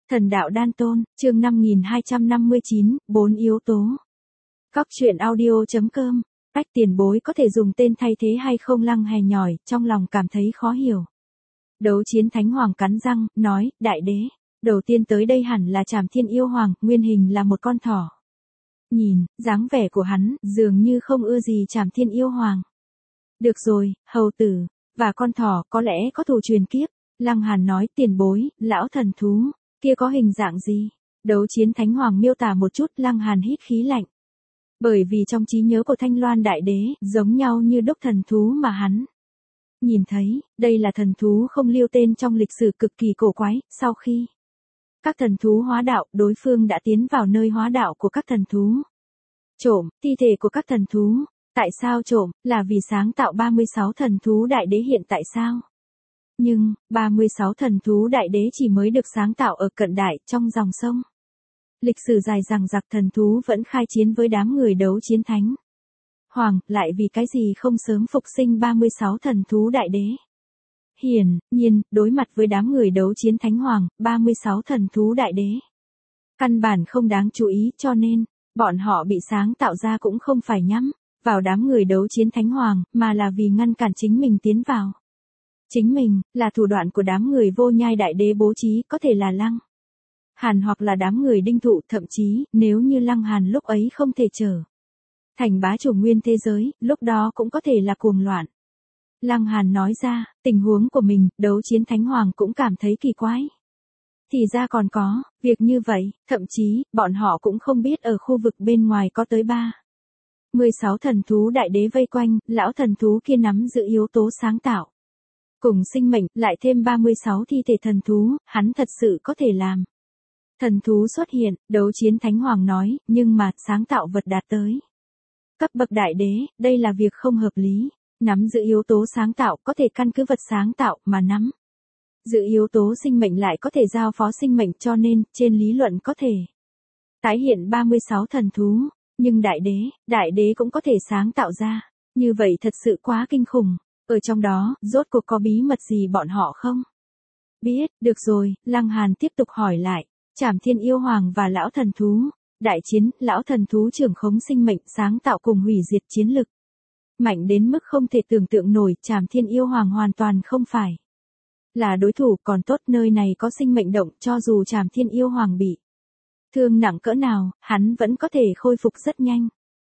Thần đạo đan tôn, chương 5259, 4 yếu tố. Các truyện audio.com, Bách tiền bối có thể dùng tên thay thế hay không? Lăng hè nhỏi, trong lòng cảm thấy khó hiểu. Đấu chiến thánh hoàng cắn răng, nói, đại đế, đầu tiên tới đây hẳn là Trảm Thiên Yêu Hoàng, nguyên hình là một con thỏ. Nhìn, dáng vẻ của hắn, dường như không ưa gì Trảm Thiên Yêu Hoàng. Được rồi, hầu tử, và con thỏ có lẽ có thù truyền kiếp. Lăng Hàn nói, tiền bối, lão thần thú, kia có hình dạng gì? Đấu chiến thánh hoàng miêu tả một chút. Lăng Hàn hít khí lạnh. Bởi vì trong trí nhớ của Thanh Loan đại đế, giống nhau như đúc thần thú mà hắn nhìn thấy, đây là thần thú không lưu tên trong lịch sử, cực kỳ cổ quái. Sau khi các thần thú hóa đạo, đối phương đã tiến vào nơi hóa đạo của các thần thú, trộm thi thể của các thần thú. Tại sao trộm? Là vì sáng tạo 36 thần thú đại đế hiện tại sao? Nhưng, 36 thần thú đại đế chỉ mới được sáng tạo ở cận đại, trong dòng sông. Lịch sử dài dằng dặc, thần thú vẫn khai chiến với đám người đấu chiến thánh hoàng, lại vì cái gì không sớm phục sinh 36 thần thú đại đế? Hiển nhiên, đối mặt với đám người đấu chiến thánh hoàng, 36 thần thú đại đế căn bản không đáng chú ý, cho nên, bọn họ bị sáng tạo ra cũng không phải nhắm vào đám người đấu chiến thánh hoàng, mà là vì ngăn cản chính mình tiến vào. Chính mình, là thủ đoạn của đám người vô nhai đại đế bố trí, có thể là Lăng Hàn hoặc là đám người đinh thụ, thậm chí, nếu như Lăng Hàn lúc ấy không thể trở thành bá chủ nguyên thế giới, lúc đó cũng có thể là cuồng loạn. Lăng Hàn nói ra, tình huống của mình, đấu chiến thánh hoàng cũng cảm thấy kỳ quái. Thì ra còn có, việc như vậy, thậm chí, bọn họ cũng không biết ở khu vực bên ngoài có tới 16 thần thú đại đế vây quanh, lão thần thú kia nắm giữ yếu tố sáng tạo. Cùng sinh mệnh, lại thêm 36 thi thể thần thú, hắn thật sự có thể làm. Thần thú xuất hiện, đấu chiến thánh hoàng nói, nhưng mà, sáng tạo vật đạt tới cấp bậc đại đế, đây là việc không hợp lý. Nắm giữ yếu tố sáng tạo, có thể căn cứ vật sáng tạo, mà nắm giữ yếu tố sinh mệnh lại có thể giao phó sinh mệnh, cho nên, trên lý luận có thể tái hiện 36 thần thú, nhưng đại đế cũng có thể sáng tạo ra. Như vậy thật sự quá kinh khủng. Ở trong đó, rốt cuộc có bí mật gì bọn họ không biết? Được rồi, Lăng Hàn tiếp tục hỏi lại. Trảm Thiên Yêu Hoàng và lão thần thú đại chiến, lão thần thú trưởng khống sinh mệnh, sáng tạo cùng hủy diệt chiến lực mạnh đến mức không thể tưởng tượng nổi. Trảm Thiên Yêu Hoàng hoàn toàn không phải là đối thủ, còn tốt nơi này có sinh mệnh động, cho dù Trảm Thiên Yêu Hoàng bị thương nặng cỡ nào, hắn vẫn có thể khôi phục rất nhanh.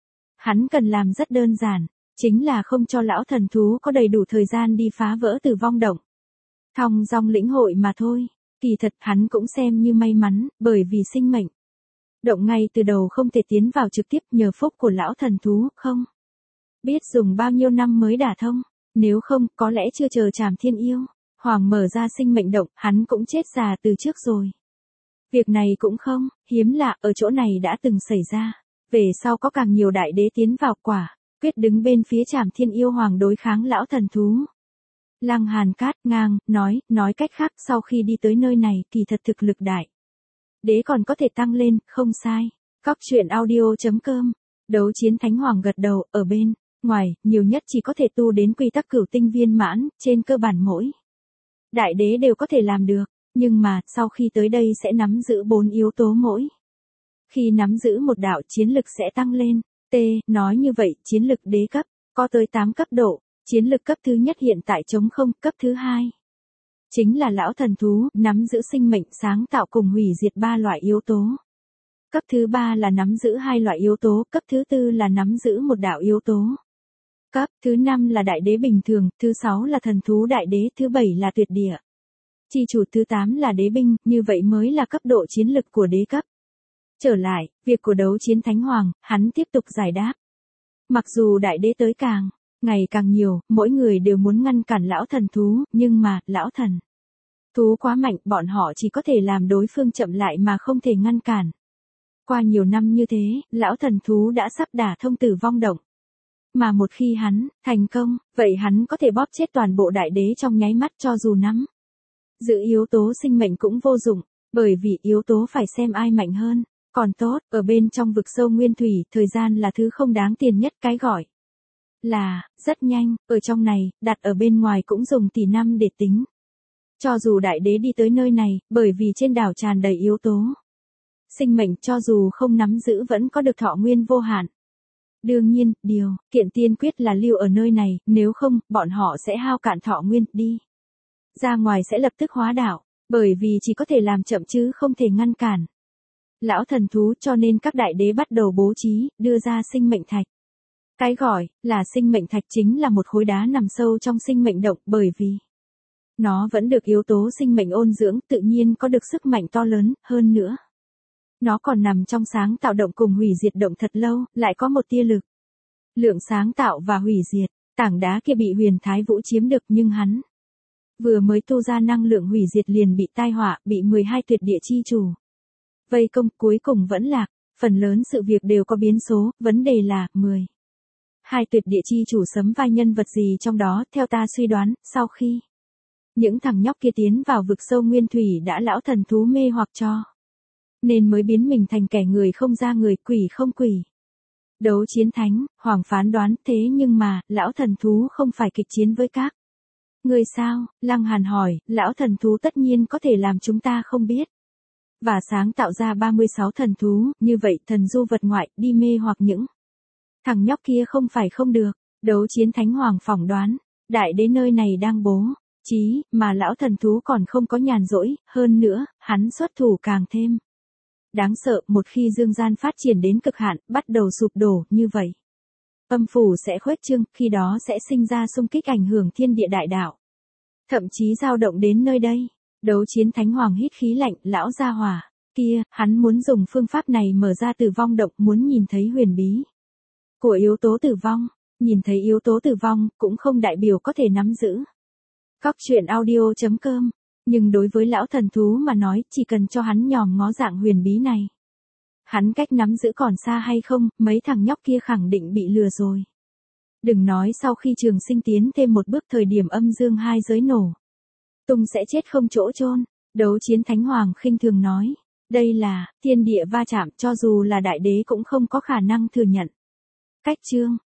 Hắn cần làm rất đơn giản, chính là không cho lão thần thú có đầy đủ thời gian đi phá vỡ Tử Vong động, thong dong lĩnh hội mà thôi. Kỳ thật hắn cũng xem như may mắn, bởi vì sinh mệnh động ngay từ đầu không thể tiến vào trực tiếp, nhờ phúc của lão thần thú, không biết dùng bao nhiêu năm mới đả thông. Nếu không, có lẽ chưa chờ Trảm Thiên Yêu Hoàng mở ra sinh mệnh động, hắn cũng chết già từ trước rồi. Việc này cũng không hiếm lạ, ở chỗ này đã từng xảy ra. Về sau có càng nhiều đại đế tiến vào, quả quyết đứng bên phía Trảm Thiên Yêu Hoàng đối kháng lão thần thú. Lăng Hàn cắt ngang, nói cách khác, sau khi đi tới nơi này, kỳ thật thực lực đại đế còn có thể tăng lên, không sai. Các truyện audio.com, đấu chiến thánh hoàng gật đầu, ở bên ngoài, nhiều nhất chỉ có thể tu đến quy tắc cửu tinh viên mãn, trên cơ bản mỗi đại đế đều có thể làm được, nhưng mà, sau khi tới đây sẽ nắm giữ 4 yếu tố mỗi. Khi nắm giữ một đạo, chiến lực sẽ tăng lên. Nói như vậy, chiến lực đế cấp, có tới 8 cấp độ. Chiến lực cấp thứ nhất hiện tại trống không, cấp thứ hai chính là lão thần thú, nắm giữ sinh mệnh, sáng tạo cùng hủy diệt 3 loại yếu tố. Cấp thứ ba là nắm giữ 2 loại yếu tố, cấp thứ tư là nắm giữ một đạo yếu tố. Cấp thứ 5 là đại đế bình thường, thứ 6 là thần thú đại đế, thứ 7 là tuyệt địa chi chủ, thứ 8 là đế binh, như vậy mới là cấp độ chiến lực của đế cấp. Trở lại, việc của đấu chiến thánh hoàng, hắn tiếp tục giải đáp. Mặc dù đại đế tới ngày càng nhiều, mỗi người đều muốn ngăn cản lão thần thú, nhưng mà, lão thần thú quá mạnh, bọn họ chỉ có thể làm đối phương chậm lại mà không thể ngăn cản. Qua nhiều năm như thế, lão thần thú đã sắp đả thông Tử Vong động. Mà một khi hắn thành công, vậy hắn có thể bóp chết toàn bộ đại đế trong nháy mắt, cho dù nắm giữ yếu tố sinh mệnh cũng vô dụng, bởi vì yếu tố phải xem ai mạnh hơn. Còn tốt, ở bên trong vực sâu nguyên thủy, thời gian là thứ không đáng tiền nhất, cái gọi là rất nhanh, ở trong này, đặt ở bên ngoài cũng dùng tỷ năm để tính. Cho dù đại đế đi tới nơi này, bởi vì trên đảo tràn đầy yếu tố. Sinh mệnh cho dù không nắm giữ vẫn có được thọ nguyên vô hạn. Đương nhiên, điều kiện tiên quyết là lưu ở nơi này, nếu không, bọn họ sẽ hao cạn thọ nguyên, đi. Ra ngoài sẽ lập tức hóa đảo, bởi vì chỉ có thể làm chậm chứ không thể ngăn cản. Lão thần thú cho nên các đại đế bắt đầu bố trí, đưa ra sinh mệnh thạch. Cái gọi là sinh mệnh thạch chính là một khối đá nằm sâu trong sinh mệnh động bởi vì nó vẫn được yếu tố sinh mệnh ôn dưỡng, tự nhiên có được sức mạnh to lớn, hơn nữa. Nó còn nằm trong sáng tạo động cùng hủy diệt động thật lâu, lại có một tia lực. Lượng sáng tạo và hủy diệt, tảng đá kia bị Huyền Thái Vũ chiếm được nhưng hắn vừa mới tu ra năng lượng hủy diệt liền bị tai họa, bị 12 tuyệt địa chi chủ vây công, cuối cùng vẫn lạc. Phần lớn sự việc đều có biến số, vấn đề là 12 tuyệt địa chi chủ sấm vai nhân vật gì trong đó. Theo ta suy đoán, sau khi những thằng nhóc kia tiến vào vực sâu nguyên thủy đã lão thần thú mê hoặc cho nên mới biến mình thành kẻ người không ra người, quỷ không quỷ. Đấu chiến thánh, Hoàng phán đoán, thế nhưng mà, lão thần thú không phải kịch chiến với các người sao? Lăng Hàn hỏi, lão thần thú tất nhiên có thể làm chúng ta không biết. Và sáng tạo ra 36 thần thú, như vậy thần du vật ngoại, đi mê hoặc những thằng nhóc kia không phải không được. Đấu chiến thánh Hoàng phỏng đoán, đại đế nơi này đang bố trí, mà lão thần thú còn không có nhàn rỗi, hơn nữa, hắn xuất thủ càng thêm đáng sợ. Một khi dương gian phát triển đến cực hạn, bắt đầu sụp đổ, như vậy âm phủ sẽ khuếch trương, khi đó sẽ sinh ra xung kích ảnh hưởng thiên địa đại đạo. Thậm chí dao động đến nơi đây. Đấu chiến thánh Hoàng hít khí lạnh, lão gia hỏa kia, hắn muốn dùng phương pháp này mở ra tử vong động, muốn nhìn thấy huyền bí của yếu tố tử vong. Nhìn thấy yếu tố tử vong, cũng không đại biểu có thể nắm giữ. Cóc truyện audio.com. Nhưng đối với lão thần thú mà nói, chỉ cần cho hắn nhòm ngó dạng huyền bí này. Hắn cách nắm giữ còn xa hay không, mấy thằng nhóc kia khẳng định bị lừa rồi. Đừng nói sau khi Trường Sinh tiến thêm một bước, thời điểm âm dương hai giới nổ tung sẽ chết không chỗ chôn. Đấu chiến thánh Hoàng khinh thường nói, đây là thiên địa va chạm, cho dù là đại đế cũng không có khả năng thừa nhận. Cách chương